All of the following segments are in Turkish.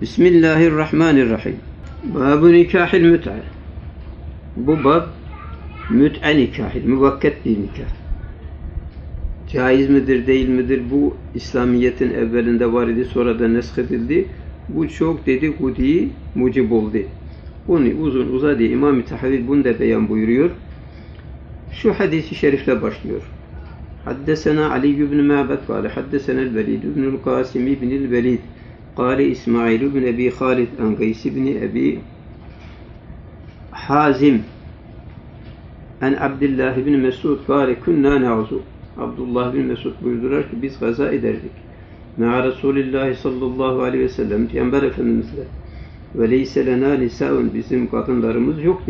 Bismillahirrahmanirrahim. Bab-ı nikahil müt'e. Bu bab müt'e nikahil, müvakket bir nikah. Caiz midir, değil midir? Bu İslamiyet'in evvelinde var idi, sonra da neshedildi. Bu çok dedikoduyu mucib oldu. Bunu uzun uzadı. İmam-ı Tahavi bunu da beyan buyuruyor. Şu hadisi şerifle başlıyor. Haddesena Ali ibn Ma'bad kâle haddesena el-Velid ibn Qasim ibn el-Velid kâle İsmail ibn Ebi Halid an Qays ibn Ebi Hazim an Abdullah ibn Mesud kâle kunna na'zu. Abdullah bin Mesud buyurdular ki biz gaza ederdik. Me'a Resulillah sallallahu aleyhi ve sellem Peygamber Efendimizle ve leyse lena nisaun, bizim kadınlarımız yoktu.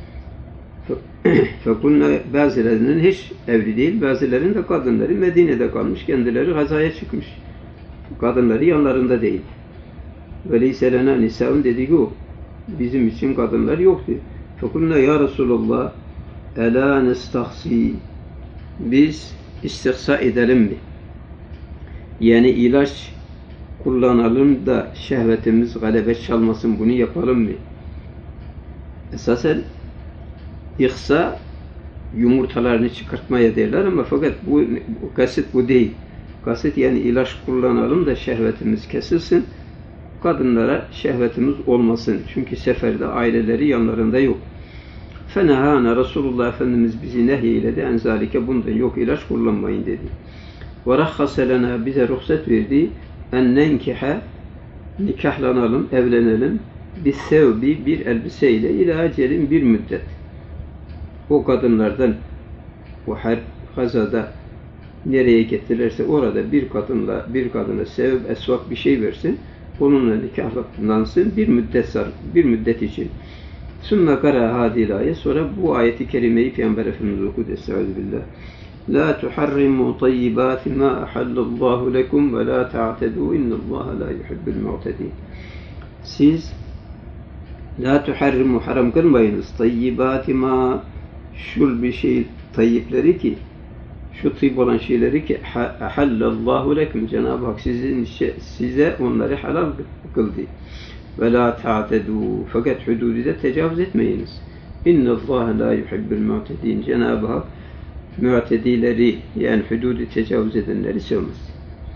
Fekunna, bazılarının hiç evli değil, bazılarının da kadınları Medine'de kalmış, kendileri gazaya çıkmış. Kadınları yanlarında değil. Ve leyse lena nisaun dedi ki bizim için kadınlar yoktu. Fekunna ya Resulallah ela nestahsi, biz istihsa edelim mi? Yani ilaç kullanalım da şehvetimiz galebe çalmasın, bunu yapalım mı? Esasen ihsa yumurtalarını çıkartmaya derler ama fakat bu kasıt bu değil. Kasıt yani ilaç kullanalım da şehvetimiz kesilsin, kadınlara şehvetimiz olmasın. Çünkü seferde aileleri yanlarında yok. Fenahana, Resulullah Efendimiz bizi nehyeyledi enzalike, bundan yok, ilaç kullanmayın dedi. Ve rahhaselena, bize ruhsat verdi en nenkihe, nikahlanalım, evlenelim, bissevbi, bir elbiseyle ila acelin, bir müddet. O kadınlardan o her gazada nereye getirirse orada bir kadına sevb, esvak bir şey versin, onunla nikahlansın bir müddet için. Sümme kara hadil ayet, sonra bu ayeti kerimeyi Peygamber Efendimiz okudu. Estağfirullah. La tuharrimu tayyibati ma ahallallahu lekum ve la ta'tedu innallaha la yuhibbul mu'tedin. Siz la tuharrimu, haram kılmayınız, tayyibati ma, şul bir şey, tayyipleri ki, şu tıyb olan şeyleri ki ahallallahu lekum, Cenab-ı Hak size onları halal kıldı. Ve la ta'tedu, fakat hududide tecavüz etmeyiniz. İnnallâhe la yuhibbul mu'tedin, Cenab-ı Hak mu'tedileri, yani hududu tecavüz edenleri sevmez.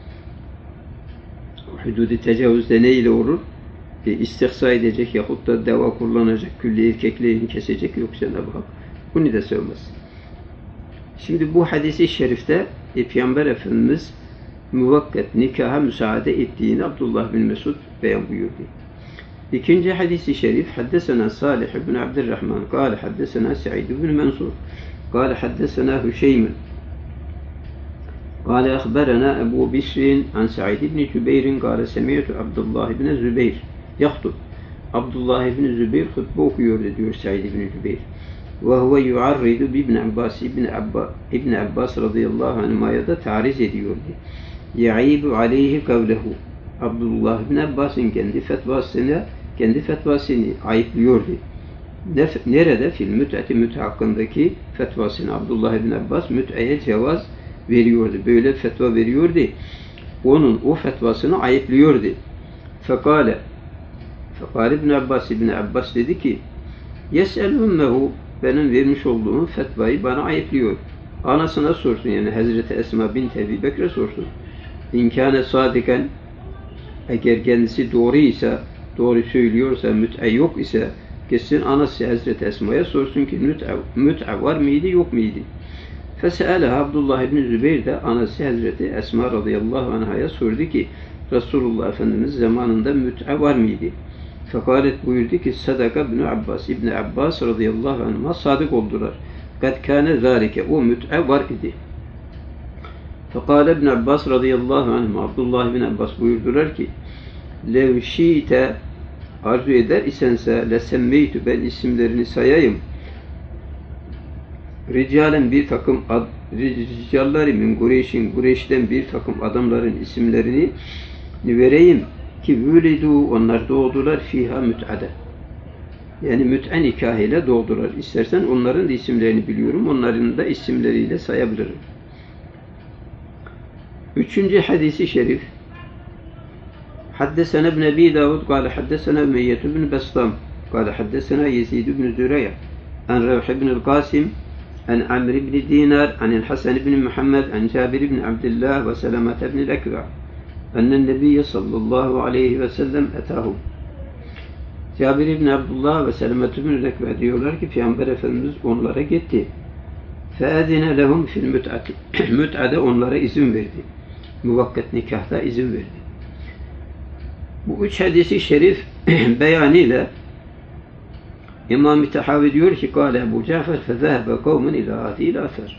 Hududu tecavüzde ne ile olur? İstihsa edecek yahut da deva kullanacak, külli erkeklerini kesecek, yok Cenab-ı Hak bunu da sevmez. Şimdi bu hadis-i şerifte Peygamber Efendimiz muvakkat nikaha müsaade ettiğini Abdullah bin Mesud beyan buyurdu. İkinci hadis-i şerif, haddesena Salih ibn Abdurrahman kâle haddesena Sa'id ibn Mansur kâle haddesena Hüşeymin kâle akhberena Ebu Bisrin an Sa'id ibn Cübeyr'in kâle semi'tu Abdullah ibn Zübeyr yahtub. Abdullah ibn Zübeyr hutbe okuyordu diyor Sa'id ibn Cübeyr. Ve huve yu'arridu bi İbn Abbas radıyallahu anhuma'ya da tariz ediyordu. Ya'ibu aleyhi kavlehu. Abdullah ibn Abbas'ın kendi fetvasını ayıplıyordu. Nerede? Fil müt'eti, müt'e hakkındaki fetvasını Abdullah ibn Abbas müt'eye cevaz veriyordu. Böyle fetva veriyordu. Onun o fetvasını ayıplıyordu. Fekale İbn Abbas dedi ki yes'elunnehu, benim vermiş olduğum fetvayı bana ayıplıyor. Anasına sorsun, yani Hazreti Esma bint Ebi Bekir'e sorsun. İnkâne sadiken, eğer kendisi doğruysa, doğru söylüyorsa, müt'e yok ise, kesin anası Hazreti Esma'ya sorsun ki müt'e var mıydı, yok muydu? Fese'aleha, Abdullah ibn Zübeyr de anası Hazreti Esma radıyallahu anh'a sordu ki Resulullah Efendimiz zamanında müt'e var mıydı? Fekalet buyurdu ki sadaka İbn Abbas radıyallahu anh'a sadık oldular. Kad kâne zâlike, o müt'e var idi. Fekâle İbn Abbas radıyallahu anh'a, Abdullah ibn Abbas buyurdular ki lev şi'te, arzu eder isense lesemmeytü, ben isimlerini sayayım. Ricalen, bir takım ricalları min Kureyş'ten bir takım adamların isimlerini vereyim ki vülidu, onlar doğdular fiha müt'ade. Yani müt'e nikah ile doğdular. İstersen onların da isimlerini biliyorum. Onların da isimleriyle sayabilirim. Üçüncü hadisi şerif, حدثنا ابن أبي داود قال حدثنا أمية بن بسطام قال حدثنا يزيد بن زريع عن روح بن القاسم عن عمرو بن دينار عن الحسن بن محمد عن جابر بن عبد الله وسلمة بن الأكوع أن النبي صلى الله عليه وسلم أتاهم. Cabir ibn Abdullah ve Selemet ibn Ekber diyorlar ki Peygamber Efendimiz onlara gitti. فَاَذِنَ لَهُمْ فِي الْمُتْعَةِ Müt'ade onlara izin verdi. Muvakkat nikahta izin verdi. Bu üç hadisi şerif beyanıyla İmam-ı Tahavi diyor ki قال Ebu Cafer فَذَهَبَ قَوْمٌ اِلَى هَذِهِ الْاَثَرِ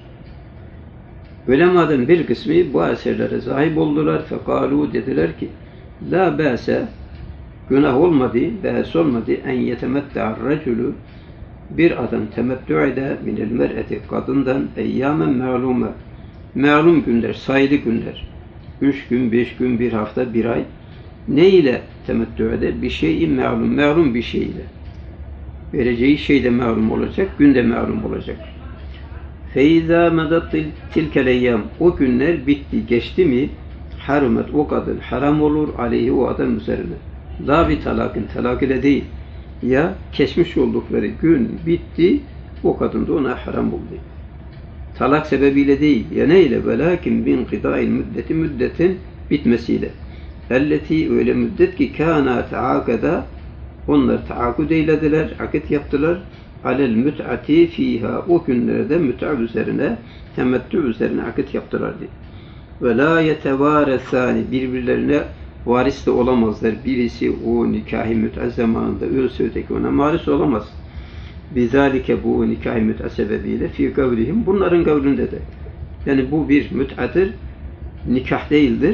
Ulemadan bir kısmı bu eserlere sahip oldular. فَقَالُوا dediler ki la ba'se günah olmadı, behs olmadı en yetemetta'ar raculu bir adam temettü eder minel mer'eti kadından eyyamen ma'lume ma'lum günler, sayılı günler 3 gün, 5 gün, 1 hafta, 1 ay ne ile temettü eder? Bir şeyin ma'lum, ma'lum bir şey ile vereceği şey de ma'lum olacak, gün de ma'lum olacak. فَاِذَا مَدَتْ تِلْكَ الْاَيَّامِ O günler bitti, geçti mi harumet o kadın haram olur aleyhi o adam üzerine. La bir talakın, talak ile değil. Ya geçmiş oldukları gün bitti, o kadın da ona haram oldu. Talak sebebiyle değil. Ya neyle? Velakin bin kıdâil müddeti müddetin bitmesiyle. Elleti öyle müddet ki kâna taakada onlar taakkud eylediler, akit yaptılar. Alel müt'ati fiha o günlerde müt'a üzerine, temettü üzerine akit yaptılardı. Ve la yetevâresâni birbirlerine varis de olamazlar. Birisi o nikah-ı müt'a zamanında ölse öteki ona varis olamaz. Bizalike bu nikah-ı müt'a sebebiyle fi kavlihim bunların kavlinde de. Yani bu bir müt'adır, nikah değildir.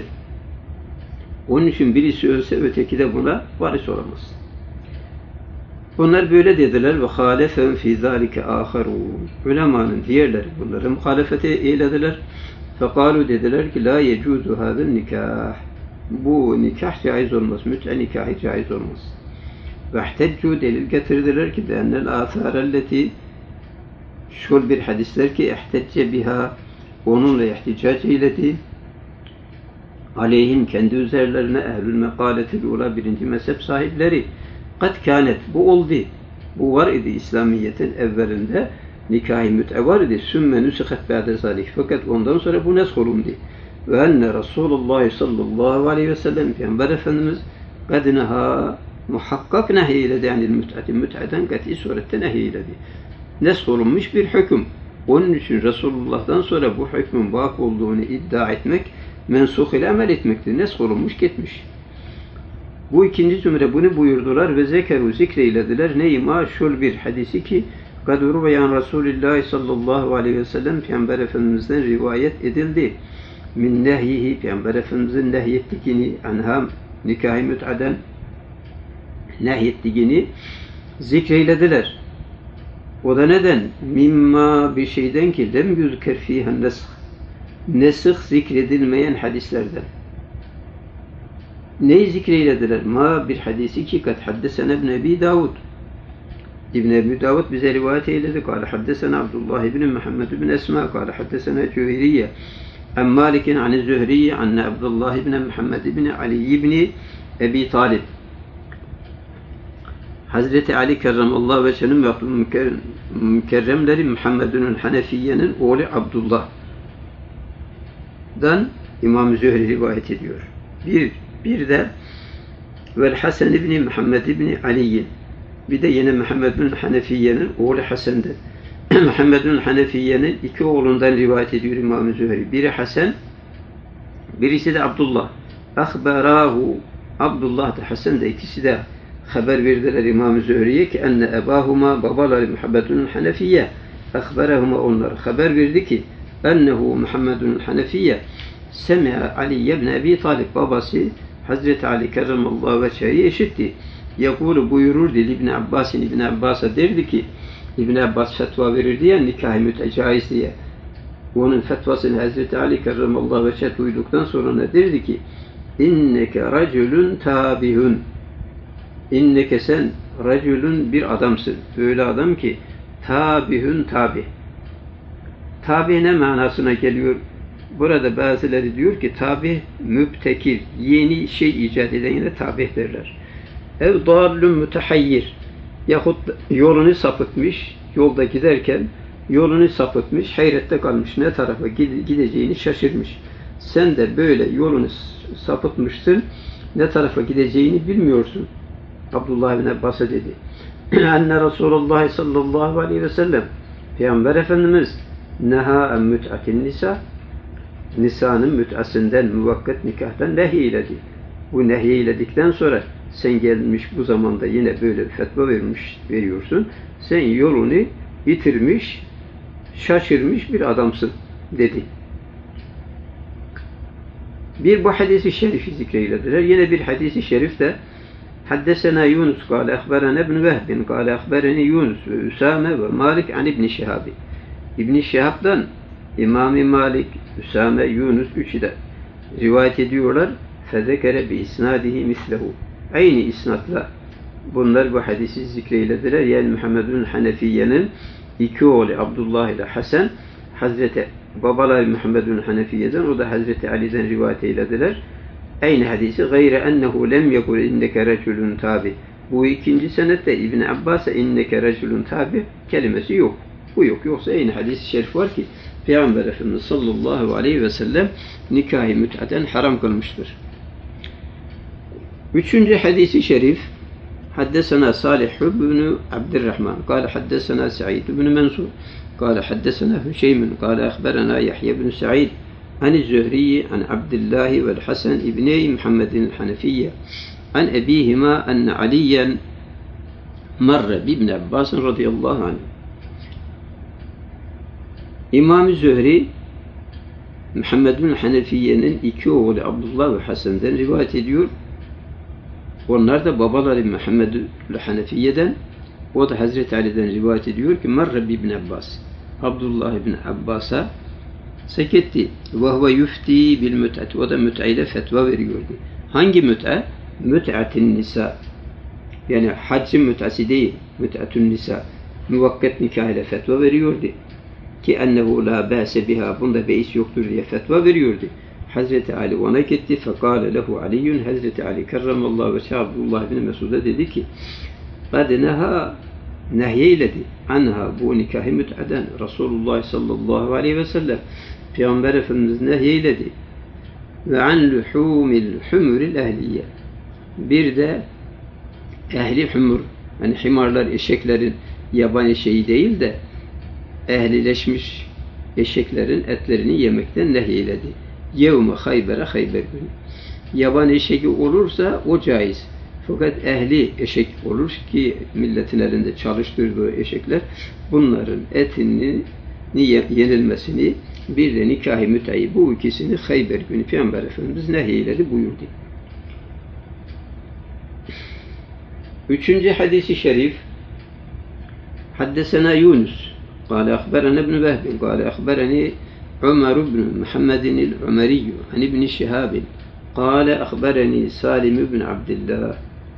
Onun için birisi ölse öteki de buna varis olamaz. Bunlar böyle dediler ve hâlefem fî zâlike âkharûn. Ulemanın diğerleri bunları muhalefete eylediler. Fekâlu dediler ki la yecûzu hâzâ nikah. Bu nikah caiz olmaz. Müt'a nikahı caiz olmaz. Ve ihteccu delil getirdiler ki be'ennel âthârelleti şul bir hadisler ki ihtecce biha onunla ihticac eyledi aleyhim kendi üzerlerine ehlül mekâletil ula birinci mezhep sahipleri kad kânet bu oldu. Bu var idi İslamiyet'in evvelinde nikah-ı müt'a var idi. Sümme nüsihet ba'de zalik. Fakat ondan sonra bu nesk olundu. Ve enne Resulullah sallallahu aleyhi ve sellem Peygamber Efendimiz kadinaha muhakkak nehiyledi. Yani müt'aden kat'i surette nehiyledi. Nesk olunmuş bir hüküm. Onun için Resulullah'tan sonra bu hükmün bak olduğunu iddia etmek mensuh ile amel etmektir. Nesk olunmuş gitmiş. Bu ikinci cümle bunu buyurdular ve zekeru zikreylediler. Neyma şul bir hadisi ki kaduru beyan Resulullah sallallahu aleyhi ve sellem Peygamber Efendimiz'den rivayet edildi. Min nehyihi Peygamber Efendimiz'in nehyettiğini anham nikah-ı müt'aden nehyettiğini zikreylediler. O da neden? Mimma bir şeyden ki lem yüzker fihen nesih. Nesih zikredilmeyen hadislerden. Neyi zikreylediler? Ma bir hadisi ki kad haddesena ibn Ebi Davud. İbn Ebi Davud bize rivayet eyledi. Kâle haddesena Abdullah ibn Muhammed ibn Esma. Kâle haddesena Cüheyriye. En Malik'in an Zühriye. Anne Abdullah ibn Muhammed ibn Ali ibn Ebi Talib. Hazreti Ali kerramallahu veçhe'nin mükerremleri Muhammed'ün Hanefiye'nin oğlu Abdullah'dan İmam Zühri rivayet ediyor. Bir de vel Hasan ibn Muhammed ibn Ali'in bir de yine Muhammed bin Hanefiye'nin oğlu Hasan'dan. Muhammed bin Hanefiye'nin iki oğlundan rivayet ediyor İmam Zühri. Biri Hasan, birisi de Abdullah. Akhbarahu Abdullah da Hasan da ikisi de haber verdiler İmam Zühri'ye ki enne ebahuma babaları Muhammed bin Hanefiye akhbarahuma onlara haber verdi ki ennehu Muhammed bin Hanefiye semi'a Ali ibn Ebi Talib babası Hazreti Ali kerramallahu veçhe'yi eşitti. Yakulu buyururdu İbn Abbas'ın İbn Abbas'a derdi ki İbn Abbas fetva verirdi ya nikah-ı müt'a caiz diye. Onun fetvasını Hazreti Ali kerramallahu veçhe duyduktan sonra ne derdi ki inneke racülün tabihun inneke sen racülün bir adamsın. Öyle adam ki tabihun tabi. Tabi ne manasına geliyor? Burada bazıları diyor ki tabi mübtekir, yeni şey icat edenine tabi derler. Ev dallun mütehayyir, yahut yolunu sapıtmış, yolda giderken yolunu sapıtmış, hayrette kalmış, ne tarafa gideceğini şaşırmış. Sen de böyle yolunu sapıtmışsın, ne tarafa gideceğini bilmiyorsun. Abdullah bin Abbas'a dedi. Enne Resulullah sallallahu aleyhi ve sellem, Peygamber Efendimiz neha en müt'atin nisa, nisanın müt'asından, muvakkat nikahtan nehiyledi. Bu nehiyledikten sonra sen gelmiş bu zamanda yine böyle bir fetva veriyorsun. Sen yolunu yitirmiş, şaşırmış bir adamsın dedi. Bir bu hadisi şerifi zikreyledirler. Yine bir hadisi şerif de Haddesena Yunus kâle ehberene ibn Vehbin kâle ehbereni Yunus ve Üsame ve Malik an İbn Şihabi. İbn Şihab'dan İmam-ı Malik, Üsame, Yunus üçü de rivayet ediyorlar. Fezekere bi isnadihi mislehu. Aynı isnatla bunlar bu hadisi zikreylediler. Yani Muhammedun Hanefiye'nin iki oğlu Abdullah ile Hasan, Hazreti babalar Muhammedun Hanefiye'den, o da Hazreti Ali'den rivayet eylediler. Aynı hadisi gayre ennehu lem yekul inneke reculun tabi. Bu ikinci senette İbn Abbas'a inneke reculun tabi kelimesi yok. Bu yok. Yoksa aynı hadis-i şerif var ki Peygamber Efendimiz sallallahu aleyhi ve sellem nikahı müt'aten haram kılmıştır. Üçüncü hadisi şerif Haddesena Salih ibn Abdurrahman kâle haddesena Sa'id ibn Mansur kâle haddesena Hüşeym kâle ehberena Yahya ibn Sa'id an Zühri an Abdullah ve Hasan ibni Muhammedin Hanefiyye an ebihima enne Aliyen marre bi İbn Abbas radıyallahu anh. İmam-ı Zühri Muhammed bin Hanefiye'nin iki oğlu Abdullah ve Hasan'dan rivayet ediyor. Onlar da babaları Muhammed bin Hanefiye'den, o da Hazreti Ali'den rivayet ediyor ki marre bi İbn Abbas. Abdullah bin Abbas'a seketti. Ve huve yufti bil müt'at. O da müt'ayla fetva veriyordu. Hangi müt'a? Müt'atin nisa. Yani haccın müt'ası değil. Müt'atun nisa. Muvakkat nikah ile fetva veriyordu. Ki ennehu la ba'se biha. Bunda beis yoktur diye fetva veriyordu. Hazreti Ali ona gitti. Fekale lehu Aliyyun. Hazreti Ali kerramallahu ve Abdullah bin Mesud'a dedi ki kadneha nehyeyledi. Anha bu nikahı müt'aden. Resulullah sallallahu aleyhi ve sellem Peygamber Efendimiz nehyeyledi. Ve an luhumil humuril ehliye. Bir de ehli humur, yani himarlar, eşeklerin yabani şeyi değil de ehlileşmiş eşeklerin etlerini yemekten nehyeledi. Yevme Hayber'e Hayber günü. Yaban eşeği olursa o caiz. Fakat ehli eşek olur ki milletin elinde çalıştırdığı eşekler, bunların etinin yenilmesini, bir de nikah-ı müteyi, bu ikisini Hayber günü Peygamber Efendimiz nehyeledi buyurdu. Üçüncü hadisi şerif Haddesena Yunus kâle ehberena ibn Vehbin kâle ehbereni Ömer ibn Muhammedin el-Ömeriyyu an İbn Şihabin kâle ehbereni Salim ibn Abdillah.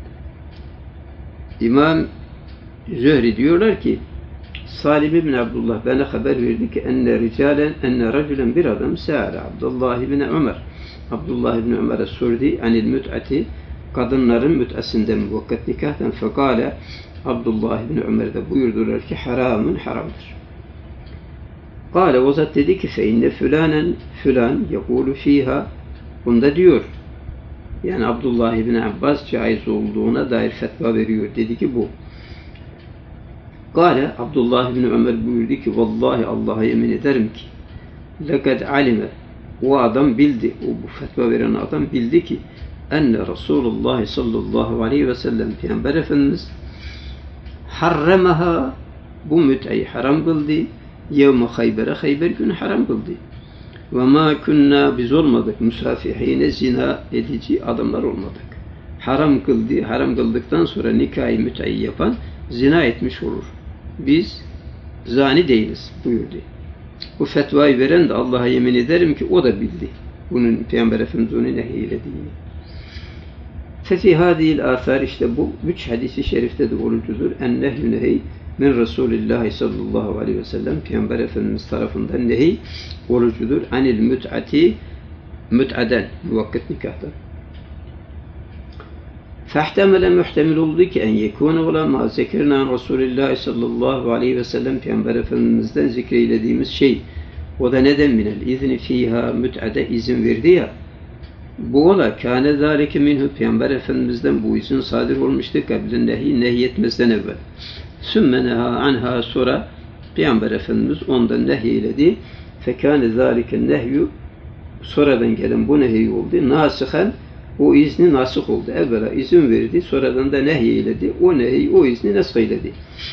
İmam Zühri diyorlar ki Salim ibn Abdullah bana haber verdi ki enne raculen bir adam sâle Abdullah ibn Ömer. Abdullah ibn Ömer'e sordu anil müt'ati, kadınların müt'asinden muvakkat nikahtan, fekale Abdullah ibn Ömer de buyurdular ki haramın haramdır. Kale o zat dedi ki fe inne fülanen fülan yekulu fiha, bunda diyor, yani Abdullah ibn Abbas caiz olduğuna dair fetva veriyor, dedi ki bu. Kale Abdullah ibn Ömer buyurdu ki vallahi Allah'a yemin ederim ki lekad alime, o adam bildi, o bu fetva veren adam bildi ki enne Resulullah sallallahu aleyhi ve sellem Peygamber Efendimiz harremaha, bu müt'ayı haram kıldı, yevme Hayber'e Hayber günü haram kıldı. Ve ma kunna, biz olmadık musafihine, zina edici adamlar olmadık. Haram kıldı, haram kıldıktan sonra nikah-ı müt'ayı yapan zina etmiş olur. Biz zani değiliz buyurdu. Bu fetvayı veren de Allah'a yemin ederim ki o da bildi. Bunun Peygamber Efendimiz onu nehyelediğini. Fefi hadil asar, işte bu üç hadisi şerifte de olucudur. En nehyü nehy min Resulullah sallallahu aleyhi ve sellem Peygamber Efendimiz tarafından nehi olucudur. Anil müt'ati müt'aden muvakkat nikahtan. Fehtemele muhtemel oldu ki en yekûne olan ma zekirna Resulullah sallallahu aleyhi ve sellem Peygamber Efendimiz'den zikreylediğimiz şey. O da neden minel izni fiha müt'ade izin verdi ya. Bu ola kâne zâlike minhu Peygamber Efendimiz'den bu izin sadir olmuştu kablen nehyetmezden evvel. Sümme neha anha sonra Peygamber Efendimiz ondan nehyeledi. Fekâne zâlike nehyü sonradan gelen bu nehy oldu. Nâsihen o izni nasih oldu. Evvela izin verdi, sonradan da nehyeledi. O nehy, o izni nesheyledi.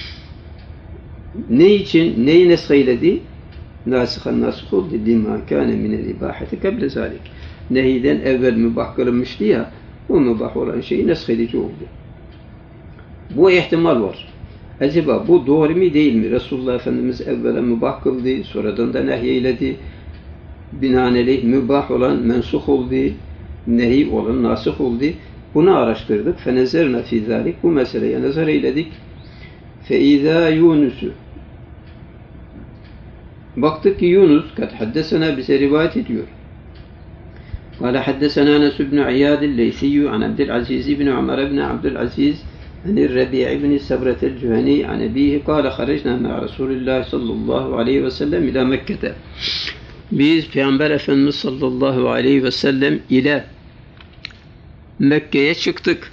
Ne için, neyi nesheyledi? Nâsihen nasih oldu. Lima kâne minel ibâheti kable zâlik. Nehyden evvel mübah kılınmıştı ya, o mübah olan şeyi neshedici oldu. Bu ihtimal var. Acaba bu doğru mu değil mi? Resulullah Efendimiz evvela mübah kıldı, sonradan da nehyeledi. Binaenaleyh mübah olan mensuh oldu, nehy olan nasih oldu. Bunu araştırdık. Fenezerna fî zâlik. Bu meseleye nazar eyledik. Feizâ Yunus'u. Baktık ki Yunus kad haddesena bize rivayet ediyor. قال حدثنا أنس بن عياد الليثي عن عبد العزيز بن عمر بن عبد العزيز عن الربيع بن سبرة الجهني عن أبيه قال خرجنا مع رسول الله صلى الله عليه وسلم إلى مكة. Biz Peygamber Efendimiz sallallahu aleyhi ve sellem ile Mekke'ye çıktık.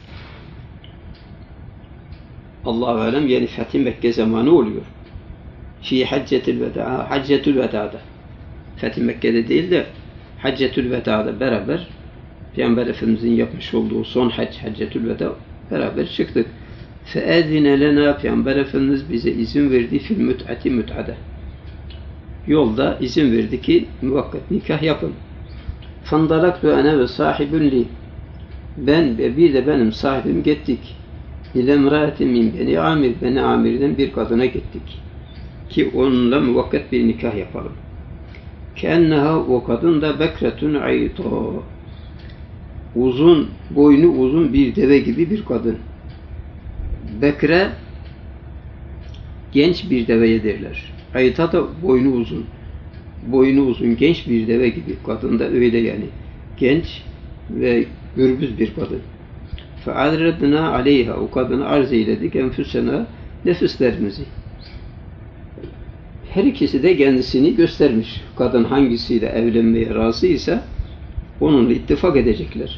Allah-u Alem yani Fethi Mekke zamanı oluyor. Fi Haccetül Veda, Haccetül Veda'da. Fethi Mekke'de değil de Haccetül Veda'da beraber Peygamber Efendimizin yapmış olduğu son hac, Haccetül Veda beraber çıktık. Fe'edine lena Peygamber Efendimiz bize izin verdi fil müt'ati müt'ade. Yolda izin verdi ki muvakkat nikah yapın. Fandalaktu ene ve sahibun li. Ben ve bir de benim sahibim gittik. İle mraatin min beni Amir. Beni Amir'den bir kadına gittik. Ki onunla muvakkat bir nikah yapalım. Kenneha o kadın da bekretun ayta. Uzun, boynu uzun bir deve gibi bir kadın. Bekre genç bir deveye derler. Ayta da boynu uzun. Boynu uzun genç bir deve gibi. Kadın da öyle yani. Genç ve gürbüz bir kadın. Fe'adredna aleyha. O kadını arz eyledik. Enfüsena nefislerimizi. Her ikisi de kendisini göstermiş. Kadın hangisiyle evlenmeye razıysa onunla ittifak edecekler.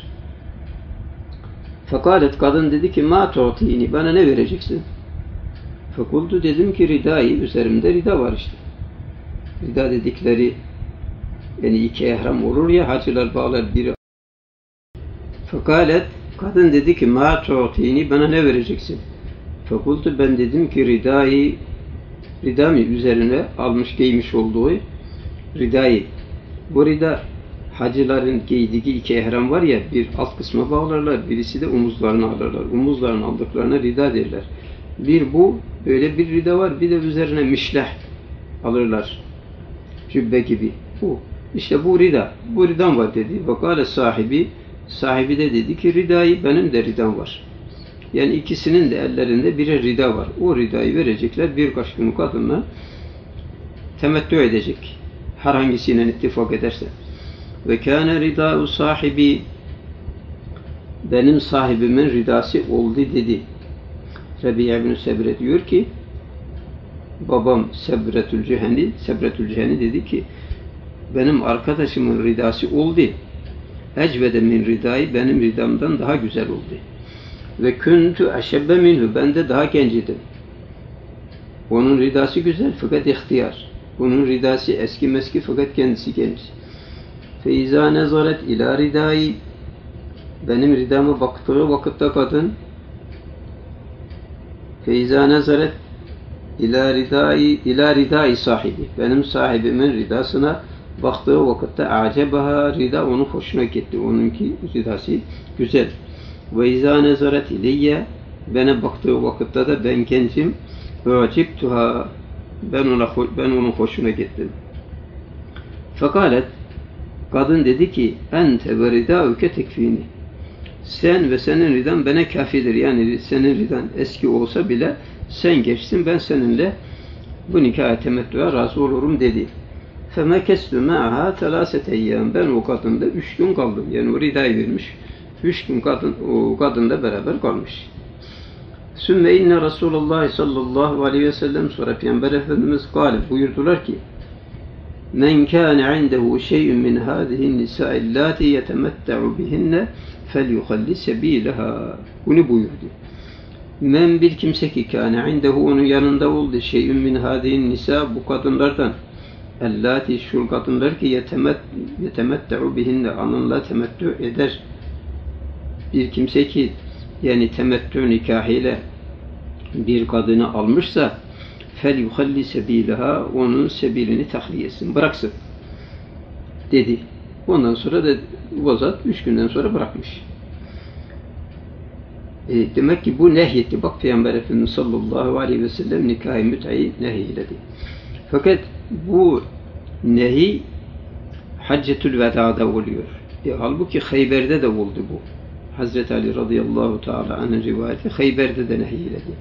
Fekalet kadın dedi ki ma tu'tini bana ne vereceksin? Fekultu dedim ki ridayı üzerimde rida var işte. Rida dedikleri yani iki ihram olur ya hacılar bağlar biri. Fekalet kadın dedi ki ma tu'tini bana ne vereceksin? Fekultu ben dedim ki ridayı ridami üzerine almış giymiş olduğu ridayı. Bu rida hacıların giydiği iki ihram var ya bir alt kısma bağlarlar birisi de omuzlarını alırlar. Omuzlarını aldıklarına rida derler. Bir bu böyle bir rida var bir de üzerine mişleh alırlar. Cübbe gibi. Bu. İşte bu rida. Bu ridam var dedi. Vakale sahibi de dedi ki ridayı benim de ridam var. Yani ikisinin de ellerinde birer rida var. O ridayı verecekler. Birkaç gün kadınla temettü edecek. Herhangisiyle ittifak ederse. Ve kâne ridâ'u sahibi benim sahibimin ridası oldu dedi. Rebi'a bin Sebre diyor ki babam Sebretül Cihani dedi ki benim arkadaşımın ridası oldu. Ecvede min ridayı benim ridamdan daha güzel oldu. Ve küntü eşebbe minhu ben de daha gencidim. Onun ridası güzel fakat ihtiyar. Bunun ridası eski meski fakat kendisi genç. Feiza nezaret ila ridayı benim ridama baktığı vakitte kadın Feiza nezaret ila ridayı sahibi benim sahibimin ridasına baktığı vakitte acebaha rida onun hoşuna gitti. Onunki ridası güzel. Ve izâ nezaret ileyye bana baktığı vakitte de ben gencim u'cibtuha ben onun hoşuna gittim. Fekalet kadın dedi ki ente ve ridâuke tekfini sen ve senin ridan bana kafidir. Yani senin ridan eski olsa bile sen geçsin, ben seninle bu nikah temettüye razı olurum dedi. فَمَكَسْتُ مَعَهَا ثَلَاسَةَ اَيَّامٍ Ben o kadında 3 gün kaldım. Yani o ridayı vermiş. 3 gün o kadınla beraber kalmış. ثُمَّ اِنَّ رَسُولَ اللّٰهِ sallallahu aleyhi ve sellem sonra Peygamber Efendimiz buyurdular ki مَنْ كَانَ عِنْدَهُ شَيْءٌ مِنْ هَذِهِ النِّسَاءِ اللَّاتِي يَتَمَتَّعُ بِهِنَّ فَلْيُخَلِّ سَب۪يلَهَا Bunu buyurdu. Men bir kimse ki kâne indehu onun yanında oldu şeyün min hâdihin nisa bu kadınlardan ellâti şu kadınlar ki yetemette'u bihinne onunla temettü eder. Bir kimse ki yani temettü nikahıyla bir kadını almışsa fel yuhalli sebileha onun sebilini tahliye etsin, bıraksın dedi. Ondan sonra da o zat 3 günden sonra bırakmış. Demek ki bu nehyetti. Bak Peygamber Efendimiz sallallahu aleyhi ve sellem nikah-ı müt'ayı nehyiledi. Fakat bu nehi Haccetül Veda'da oluyor. Halbuki Hayber'de de oldu bu. Hazreti Ali radıyallahu teala anh'ın rivayeti Hayber'de de nehyiledi.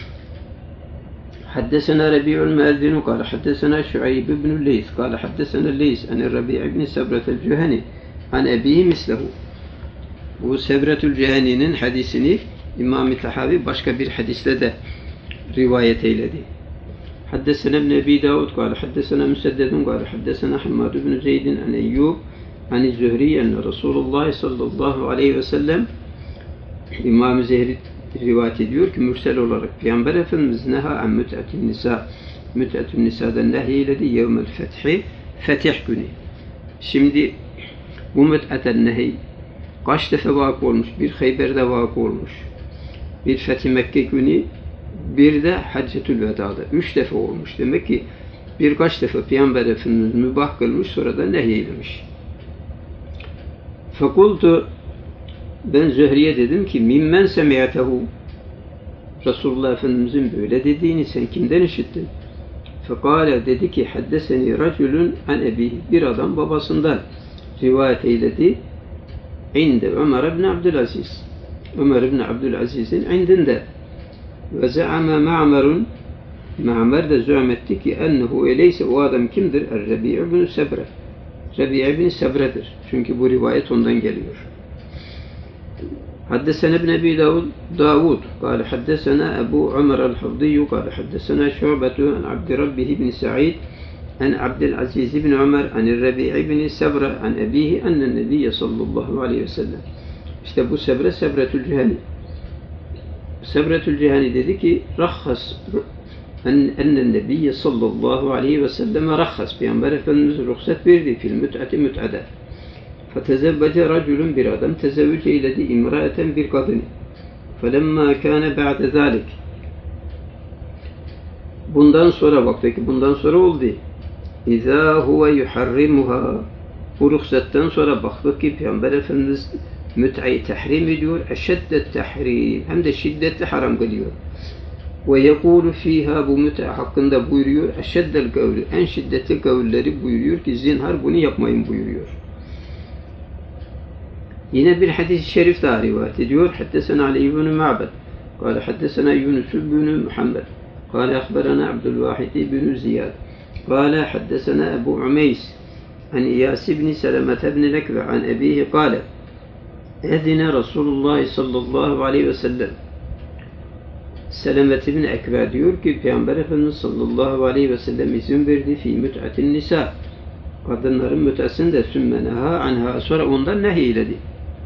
حدثنا ربيع المؤذن قال حدثنا شعيب بن الليث قال حدثنا الليث عن الربيع بن سبرة الجهني عن أبيه مثله. Bu Sebretül Cehani'nin hadisini İmam-ı Tahavi başka bir hadisle de rivayet eyledi. Haddesena ibn Ebi Davud قال حدثنا مسدد قال حدثنا حماد بن زيد عن أيوب عن الزهري أن رسول الله صلى الله عليه وسلم İmam-ı Zehri rivayet ediyor ki mürsel olarak Peygamber Efendimiz neha an müt'etün nisa müt'etün nisa'dan nehyiledi yevmel fethi fetih günü. Şimdi bu müt'eten nehy kaç defa vakı olmuş? Bir Hayber'de vakı olmuş. Bir Fethi Mekke günü, bir de Haccetül Veda'da. 3 defa olmuş. Demek ki birkaç defa Peygamber Efendimiz mübah kılmış, sonra da nehyeylemiş. Fekultu ben Zühriye dedim ki mimmen semi'atehu Resulullah Efendimizin böyle dediğini sen kimden işittin? Fekale dedi ki haddeseni racülün an ebihi bir adam babasından rivayet eyledi. İnde Ömer ibn Abdülaziz. Ömer ibn Abdülaziz'in indinde. Ve ze'ame Ma'merun Ma'mer de zü'metti ki ennehu eleyse o adam kimdir? Er-Rebi' ibn Sebre. Rebi' ibn Sebre'dir. Çünkü bu rivayet ondan geliyor. Haddesena ibn Ebi Davud kâle haddesena Ebu Ömer el-Huddiyyü kâle haddesena Şu'betu an Abdirabbih ibn Sa'id an Abdülaziz ibn Ömer an Rebi' ibn Sebre an ebihi ennen nebiyye sallallahu aleyhi ve sellem. İşte bu Sebre, Sebretül Cihani. Sebretül Cihani dedi ki rahhas ennen nebiyye sallallahu aleyhi ve selleme rahhas. Peygamber Efendimiz ruhsat verdi fil müt'ati müt'ade. Fetezevvece racülün bir adam tezevvüce eyledi imraeten bir kadını. Felemma kâne ba'de zâlik. Bundan sonra bak peki bundan sonra oldu. İzâ huve yuharrimuha. Bu ruhsattan sonra baktık ki Peygamber Efendimiz müt'ayı tahrim ediyor. Eşeddet tahrim. Hem de şiddetli haram kılıyor. Ve yekûlu fîhâ bu müt'a hakkında buyuruyor. Eşeddel kavli. En şiddetli kavulleri buyuruyor ki zinhar bunu yapmayın buyuruyor. Yine bir hadis-i şerif daha rivayet ediyor. Haddesena Ali ibn Ma'bed. Kâle haddesena Yunus ibn Muhammed. Kâle akberana Abdülvahid ibn Ziyad. Kâle haddesena Ebu Umeys. An İyas ibn Selemet ibn Lekve. An ebihi kâle. Edine Resulullah sallallahu aleyhi ve sellem. Selemet ibn Ekve diyor ki Peygamber Efendimiz sallallahu aleyhi ve sellem izin verdi fi müt'atin nisa. Kadınların müt'asinde sümmeneha anha sonra ondan nehyiledi.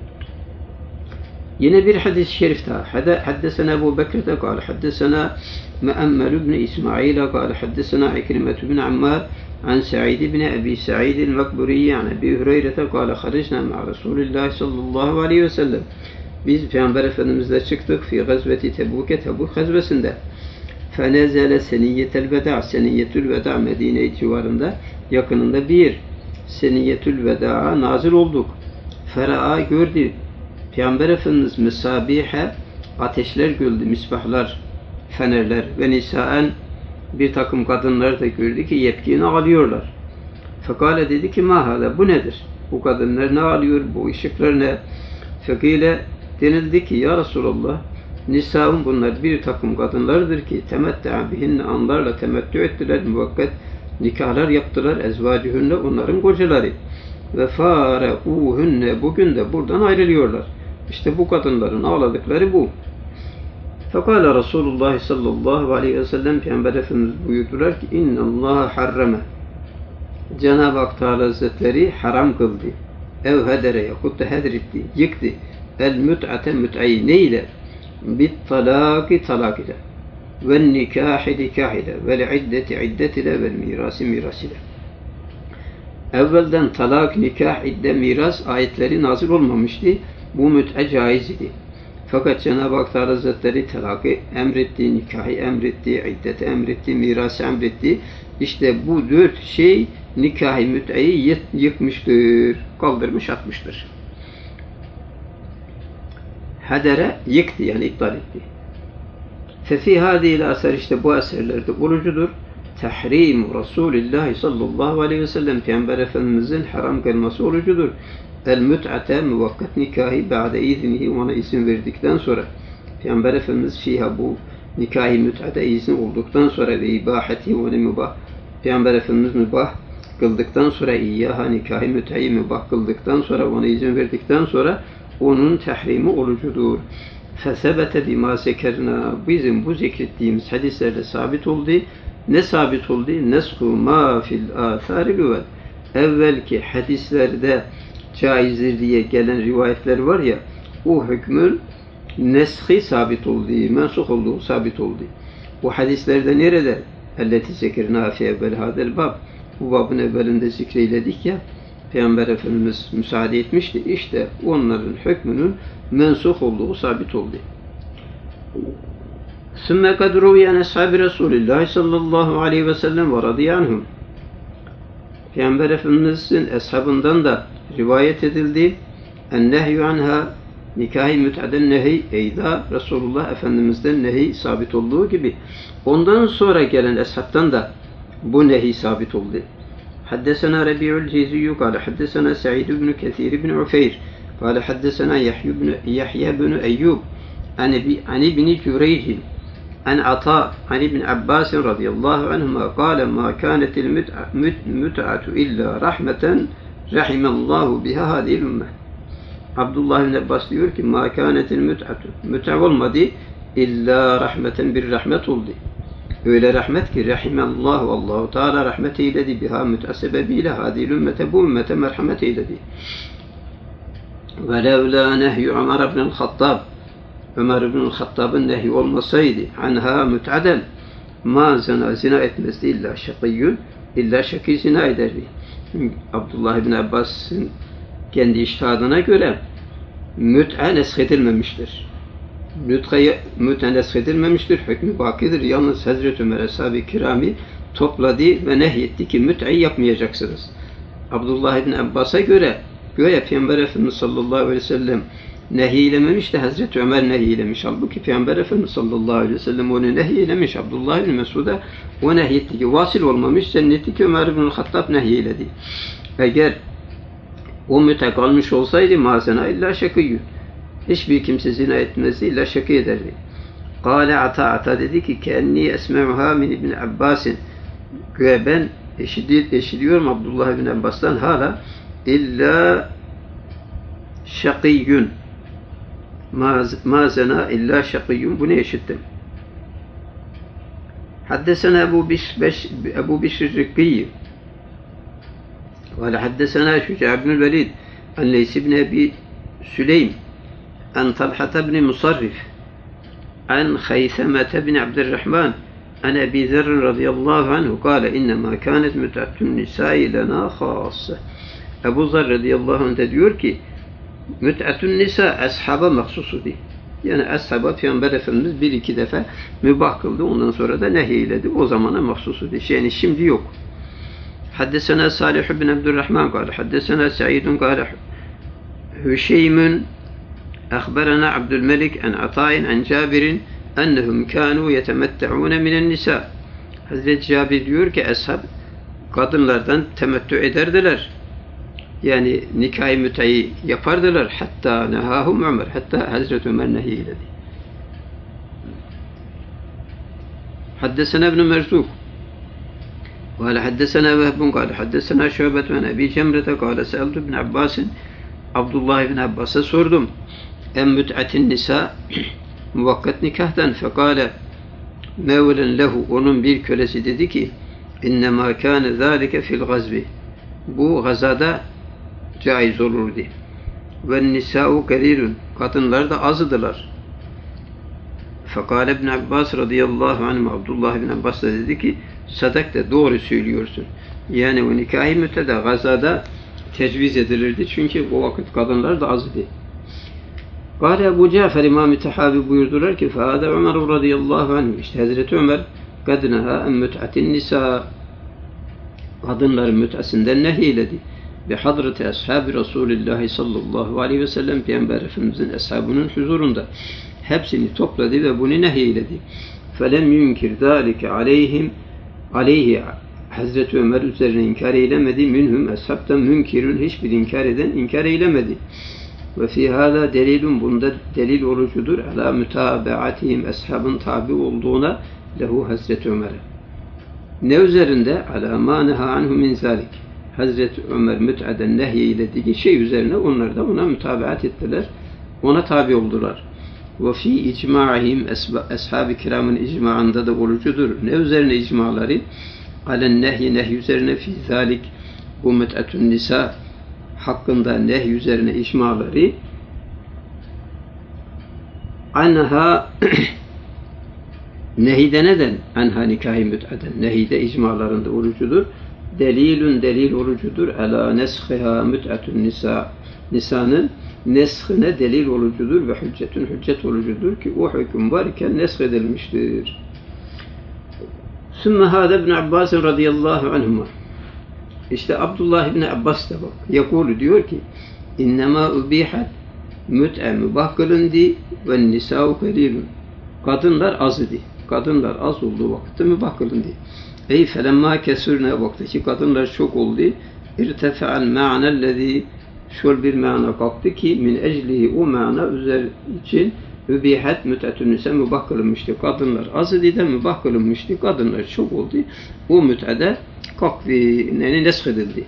Yine bir hadis-i şerif daha. Haddesena Ebu Bekir'de kâle haddesena Me'emmel ibn İsmail'e kâle haddesena İkrimet ibn Ammar an Sa'id ibn Ebi Sa'id el-Mekburiye an Ebi Hüreyre'te kâle haricna ma'a Resulullah sallallahu aleyhi ve sellem. Biz Peygamber Efendimizle çıktık fi gazveti Tebuk'e Tebuk gazvesinde. Fenezele seniyyetel veda. Seniyetül veda Medine civarında yakınında bir seniyetül veda nazil olduk. Fera'a gördü. Peygamber Efendimiz mesabihe ateşler gördü, misbahlar, fenerler ve nisaen bir takım kadınlar da gördü ki yepkini ağlıyorlar. Fekale dedi ki mahale bu nedir? Bu kadınlar ne ağlıyor? Bu ışıklar ne? Fekile Denildi ki ya Resulallah, nisa'un bunlar bir takım kadınlardır ki temette'a bihinne anlarla temettü ettiler, muvakkat nikahlar yaptılar, ezvacihünne onların kocaları ve fareuhunne bugün de buradan ayrılıyorlar. İşte bu kadınların ağladıkları bu. Fekala Resulullah sallallahu aleyhi ve sellem Peygamber Efendimiz buyurdular ki innallaha harrame, Cenab-ı Hak Teala Hazretleri haram kıldı. Ev hedere yahut da hedretti, yıktı. El müt'ate müt'ayı ne ile? Bit talaki talak ile. Ve nikahi nikah ile. Vel iddeti iddet ile. Vel mirasi miras ile. Evvelden talak, nikah, idde, miras ayetleri nazil olmamıştı. Bu müt'e caiz idi. Fakat Cenab-ı Hak Teala Hazretleri talakı emretti, nikahı emretti, iddeti emretti, mirası emretti. İşte bu dört şey nikahı müt'eyi yıkmıştır, kaldırmış atmıştır. Hedere yıktı yani iptal etti. Fefi hâdîl asar işte bu eserlerde olucudur. Tahrim Resulullah sallallahu aleyhi ve sellem Peygamber Efendimizin haram kılması olucudur. El müt'ate muvakkat nikahı ba'de iznihi ona izin verdikten sonra Peygamber Efendimiz fiha bu nikahı müt'ate izin olduktan sonra ve ibahati onu mübah Peygamber Efendimiz mübah kıldıktan sonra iyyaha nikahı müt'ayı mübah kıldıktan sonra ona izin verdikten sonra onun tahrimi olucudur. Fesebete bima zekerna bizim bu zikrettiğimiz hadislerle sabit oldu. Ne sabit oldu? Nesku ma fil âthâri lüvel. Evvelki hadislerde caizdir diye gelen rivayetler var ya, o hükmün neshi sabit olduğu, mensuh olduğu sabit oldu. Bu hadislerde nerede? Elleti zekirna fi evvel hadel bab. Bu babın evvelinde zikreyledik ya, Peygamber Efendimiz müsaade etmişti. İşte onların hükmünün mensuh olduğu sabit oldu. Sümme kad ruviyen ashabi Resulullah sallallahu aleyhi ve sellem ve radiyanhum. Peygamber Efendimiz'in eshabından da rivayet edildi. En-nehyü anha nikâh-i müt'aden nehi eyda Resulullah Efendimiz'den nehi sabit olduğu gibi ondan sonra gelen eshabtan da bu nehi sabit oldu. Haddesena Rabi'ul Ciziyyü kâle haddesena Sa'id ibn Kethir ibn Ufeyr kâle haddesena Yahya ibn Eyyub an ibn Cüreycin an Ata an ibn Abbas radıyallahu anhuma kâle ma kânetil müt'atu illa rahmeten rahimallahu biha hadil ümmeh. Abdullah ibn Abbas diyor ki ma kânetil müt'atu müt'a olmadı illa rahmeten bir rahmet oldu. Öyle rahmet ki rahimallahu Allahu Teala rahmet eyledi biha müt'a sebebiyle hadil ümmete bu ümmete merhamet eyledi. Ve levla nehyü Ömer ibn Hattab Ömer ibn Hattab'ın nehy olmasaydı anha müt'aden ma zina etmezdi illa şakiyyün illa şakî zina ederdi. Abdullah ibn Abbas'ın kendi içtihadına göre müt'e neshedilmemiştir. Müt'e neshedilmemiştir. Hükmü bakidir. Yalnız Hazreti Ömer ashab-ı kirami topladı ve nehyetti ki müt'eyi yapmayacaksınız. Abdullah ibn Abbas'a göre göğe Peygamber Efendimiz sallallahu aleyhi ve sellem nehiylememiş de Hazreti Ömer nehiylemiş. Halbuki Peygamber Efendimiz sallallahu aleyhi ve sellem onu nehiylemiş. Abdullah ibn Mesud'a o nehyetti ki vasıl olmamış. Cennetti ki Ömer ibn Hattab nehiyledi. Eğer o müte kalmış olsaydı mazena illa şakîyyü. Hiçbir kimse zina etmezdi illa şakî ederdi. Kâle Ata dedi ki kenni esme'uha min ibn Abbas'in. Göğe ben eşitiyorum Abdullah ibn Abbas'tan hala illa şakîyyün. Mazena illa şakîyyün. Bunu eşittim. Haddesena Ebu Bişr Rikkiy ve haddesena Şuca ibn Velid an Leys ibn Ebi Süleym an Talha ibn Musarrif an Haythame ibn Abdurrahman an Ebi Zer radıyallahu anhu kâle innemâ kânet müt'atun nisâi lenâ khâsse. Ebu Zer radıyallahu anh de diyor ki müt'atun nisa ashaba mahsusudu. Yani ashaba Peygamber Efendimiz bir iki defa mübah kıldı. Ondan sonra da nehiyledi. O zamana mahsusudu. Yani şimdi yok. Haddesena Salih ibn Abdurrahman kâle haddesena Sa'idun kâle Hüşeymün أخبرنا عبد الملك عن عطاء عن جابر أنهم كانوا يتمتعون من النساء. Hazreti Cabir diyor ki ashab kadınlardan temettü ederdiler. Yani nikah-ı müteyi yapardılar. Hatta nehahum Ömer. Hatta Hazreti Ömer nehiyledi. Haddesena ibn Merzuk. قال حدثنا وهب قال حدثنا شعبة عن أبي جمرة قال سألت ابن عباس Abdullah ibn Abbas'a sordum. En müt'atin nisa muvakkat nikahtan fekale mevlen lehu, onun bir kölesi dedi ki innemâ kâne zâlike fil gazvi, bu gazada caiz olurdu. Ve nisâ'u galîlun, kadınlar da azıdılar. Fekale ibn Abbas radıyallahu anh, Abdullah ibn Abbas da dedi ki sadakte, doğru söylüyorsun. Yani o nikah-ı müt'ede gazada tecviz edilirdi. Çünkü o vakit kadınlar da azdı. Kâle Ebu Cafer İmam-ı Tahavi buyurdular ki فَهَذَا Ömer radıyallahu anh, işte Hazreti Ömer kadınaha en müt'atin nisa, kadınların müt'asinden nehyiledi. Bi hadrati ashabi Resulullah sallallahu aleyhi ve sellem, Peygamber Efendimizin ashabının huzurunda hepsini topladı ve bunu nehyiledi. فَلَمْ يُنْكِرْ ذَٰلِكَ aleyhi, Hazreti Ömer üzerine inkar eylemedi. Minhum ashabtan münkirün, hiçbir inkar eden inkar eylemedi. Ve fi hâzâ delilun, bunda delil olucudur. Alâ mütâbe'atihim, ashabın tabi olduğuna lehu Hazreti Ömer'e. Ne üzerinde? Alâ mâ neha anhu min zâlik. Hazreti Ömer müt'aden nehyeyilediği şey üzerine onlar da ona mütabeat ettiler. Ona tabi oldular. Ve fi icma'ihim, ashab-ı kiramın icmaında da olucudur. Ne üzerine icmaları? Alen nehy üzerine, fi zalik, bu müt'atun nisa hakkında nehy üzerine icmaları, anha nehide neden? Anha nikah-ı müt'aden, nehide icmalarında olucudur. Delilun, delil olucudur. Ala neshiha müt'atun nisa, nisanın neshine delil olucudur ve hüccetün, hüccet olucudur ki o hüküm varken nesh edilmiştir. Sümme hâde ibn Abbas radıyallahu anhuma. İşte Abdullah ibn Abbas da bak. Yakulu, diyor ki innemâ ubihat, müt'e mübah kılındı ve nisâ'u kalîlun, kadınlar az idi. Kadınlar az olduğu vakitte mübah kılındı. Ey felemmâ kesürne, vaktaki kadınlar çok oldu. İrtefe'al ma'nellezî, şöyle bir mana kalktı ki min eclihi, o mana üzeri için übihat müt'atun nisa mübah kılınmıştı. Kadınlar az idi de mübah kılınmıştı. Kadınlar çok oldu. O müt'ede kalktı, yani nesk edildi.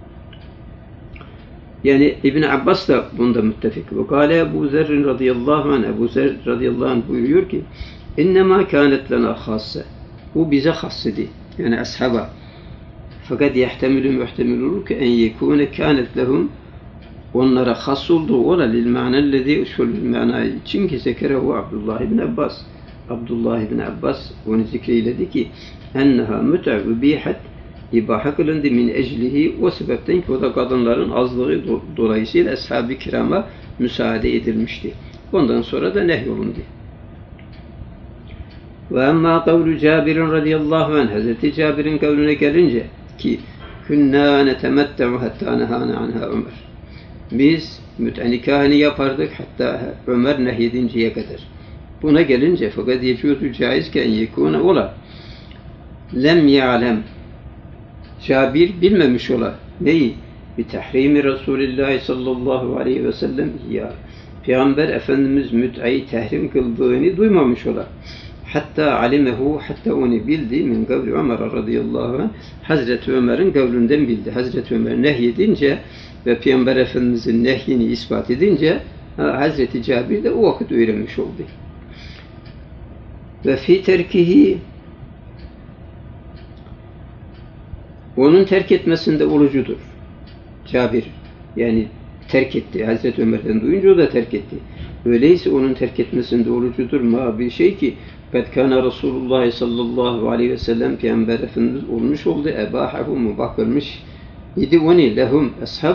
Yani İbn Abbas da bunda müttefik. Ve kâle Ebu Zer radıyallahu anh, Ebu Zer radıyallahu anh buyuruyor ki innemâ kânet lena khâsse, bu bize has idi. Yani ashaba. Fakat yehtemilü muhtemil olur ki en yekûne kânet lehum, onlara has olduğu ola lil ma'nellezî, şöyle bir mana için ki zekerehu Abdullah ibn Abbas. Abdullah ibn Abbas onu zikreyledi ki enneha müt'e ubihat, ibaha kılındı min eclihi, o sebepten ki o da kadınların azlığı dolayısıyla ashab-ı kirama müsaade edilmişti. Ondan sonra da nehyolundu. Ve emmâ kavlu Cabir'in radıyallahu anh, Hazreti Cabir'in kavlüne gelince ki künnâ netemette'u hattâ nehâne anhâ Ömer, biz müt'e nikahını yapardık hatta Ömer nehyedinceye kadar. Buna gelince fakat yecuzu caizken yekûne ola lem ya'lem, Cabir bilmemiş ola neyi? Bi tahrimi Resulullah sallallahu aleyhi ve sellem ya, Peygamber Efendimiz müt'eyi tahrim kıldığını duymamış ola. Hatta alimehu, hatta onu bildi min kavli Ömer radıyallahu anh, Hazreti Ömer'in kavlünden bildi. Hazreti Ömer nehyedince ve Peygamber Efendimiz'in nehyini ispat edince Hazreti Cabir de o vakit öğrenmiş oldu. Ve fi terkihi, onun terk etmesinde olucudur. Cabir yani terk etti. Hazreti Ömer'den duyunca o da terk etti. Öyleyse onun terk etmesinde olucudur. Ma bir şey ki kad kana Resulullah sallallahu aleyhi ve sellem, Peygamber Efendimiz olmuş oldu. Ebahahu, mübah kılmış idi onu lehum,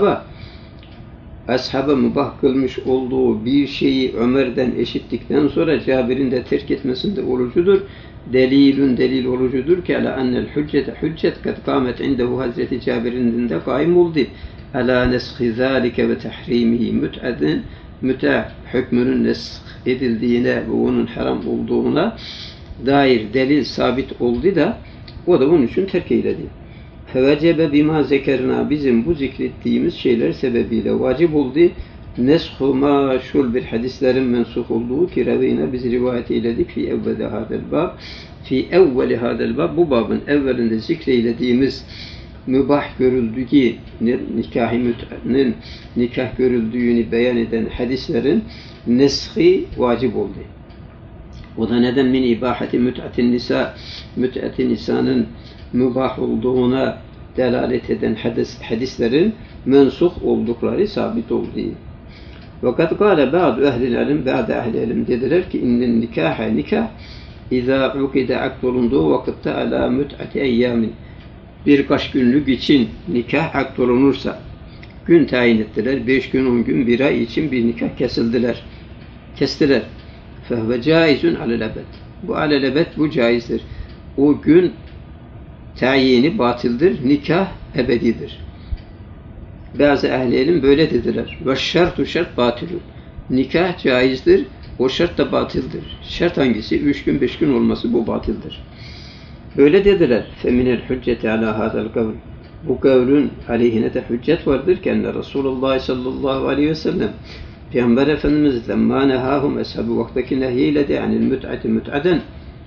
ashaba mübah kılmış olduğu bir şeyi Ömer'den eşittikten sonra Cabir'in de terk etmesinde olucudur. Delilün, delil olucudur ki ala annel hüccete, hüccet kad kâmet indehu, Hazreti Cabir'in de kaim oldu. Ala neshi zâlike ve tahrimihi, müt'edin, müte hükmünün nesk edildiğine ve onun haram olduğuna dair delil sabit oldu da o da onun için terk eyledi. fevecebe bima zekerna, bizim bu zikrettiğimiz şeyler sebebiyle vacip oldu. Neshu maşhur bir hadislerin mensuh olduğu ki revine biz rivayet eyledik fi evveli hadel bab. Fi evveli hadel bab, bu babın evvelinde zikreylediğimiz mübah görüldüğü, nikah-ı müt'nin nikah görüldüğünü beyan eden hadislerin neshi vacip oldu. O da neden min ibahati müt'atin nisa, müt'atin nisanın mübah olduğuna delalet eden hadislerin mensuh oldukları sabit oldu. Fakat kâle ba'du ehlil ilim, ba'du ehl-i ilim dediler ki innen nikaha nikah izâ ukide akdolunduğu vakitte alâ müt'ati eyyamin, birkaç günlük için nikah akdolunursa, gün tayin ettiler, 5 gün, 10 gün, 1 ay için bir nikah kestiler. Fehve caizun alel ebed. Bu alel ebed, bu caizdir. O gün tayini batıldır, nikah ebedidir. Bazı ehl-i ilim böyle dediler. Ve şertu şert batılun. Nikah caizdir, o şart da batıldır. Şart hangisi? 3 gün 5 gün olması, bu batıldır. Böyle dediler. Feminel hücceti ala hadal kavl. Bu kavlün aleyhine de hüccet vardır ki enne Resulullah sallallahu aleyhi ve sellem Peygamber Efendimiz lemma nehâhum eshabı vaktaki nehyeyleди anil müt'ati müt'aden.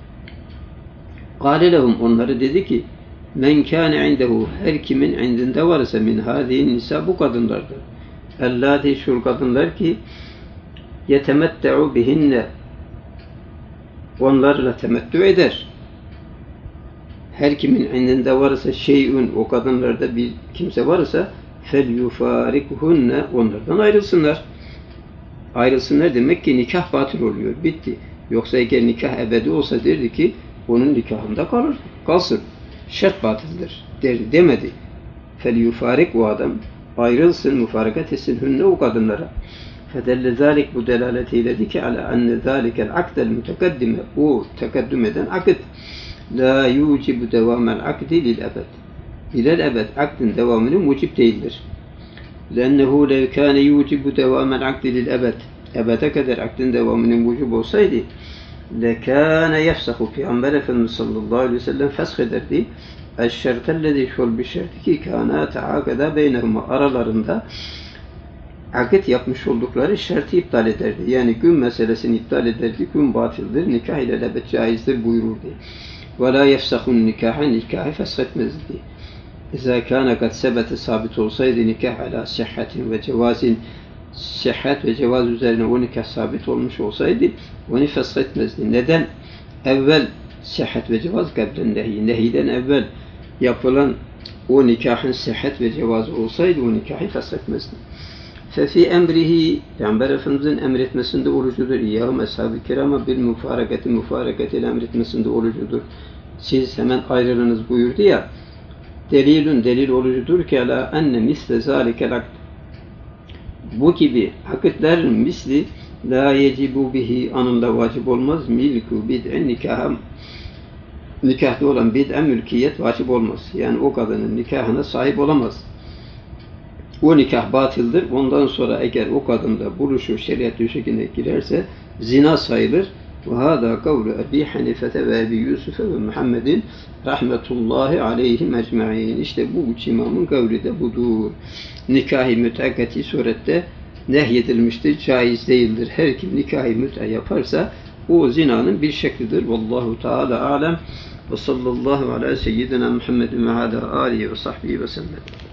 Kâle lehum, onları dedi ki men kâne indehu, her kimin indinde varsa min hâzihin nisa, bu kadınlardır. Ellâti, şu kadınlar ki yetemette'u bihinne, onlarla temettü eder. Her kimin indinde varsa şeyün, o kadınlarda bir kimse varsa fel yufarikuhunne, onlardan ayrılsınlar. Ayrılsınlar demek ki nikah batıl oluyor, bitti. Yoksa eğer nikah ebedi olsa derdi ki onun nikahında kalsın. Şart batıldır demedi. Fel yufarik, o adam ayrılsın, müfarakat etsin hünne, o kadınlara. Fedelle zalik, bu delalet eyledi ki ala enne zalikel akdel mütekaddime, o tekaddüm eden akd la yucibu devamel akdi lil ebed. İlel ebed, akdin devamını mucib değildir. Lennehu lev kâne yucibu devamel akdi lil ebed. Ebede kadar akdin devamının mucib olsaydı lekâne yefsahu, Peygamber Efendimiz sallallahu aleyhi ve sellem fesh ederdi. Eşşertellezi, şol bir şerti ki kâna teâkeda beynehuma, aralarında akit yapmış oldukları şerti iptal ederdi. Yani gün meselesini iptal ederdi. Gün batıldır, nikah ile ebed caizdir buyururdu. Ve la yefsahun nikaha, nikahı feshetmezdi. İzâ kâne kad sebete, sabit olsaydı nikah ala sihhatin ve cevazin, sıhhat ve cevaz üzerine o nikah sabit olmuş olsaydı onu feshetmezdi. Neden? Evvel sıhhat ve cevaz kablen nehi, nehiden evvel yapılan o nikahın sıhhat ve cevazı olsaydı o nikahı feshetmezdi. Fefi emrihi, Peygamber Efendimiz'in emretmesinde orucudur. İyyâhum ashab-ı kirama bil müfareketi ile emretmesinde orucudur. Siz hemen ayrılınız buyurdu ya, delil orucudur ki ala enne misle zâlikel akd, bu gibi akitlerin misli la yecibu bihi, anında vacip olmaz, milku bid'in nikaha, nikahda olan bid'e mülkiyet vacip olmaz. Yani o kadının nikahına sahip olamaz. O nikah batıldır. Ondan sonra eğer o kadınla buluşur, şeriat düşekine girerse zina sayılır. Ve hâdâ kavlu Ebi Hanifete ve Ebi Yusuf'e ve Muhammedin rahmetullahi aleyhim ecma'in. İşte bu üç imamın kavli de budur. Nikah-ı müteakkati surette nehyedilmiştir, caiz değildir. Her kim nikah-ı müte'a yaparsa o zinanın bir şeklidir. Vallahu Teala alem ve sallallahu ala seyyidina Muhammedin ve ala alihi ve sahbihi ve sellem.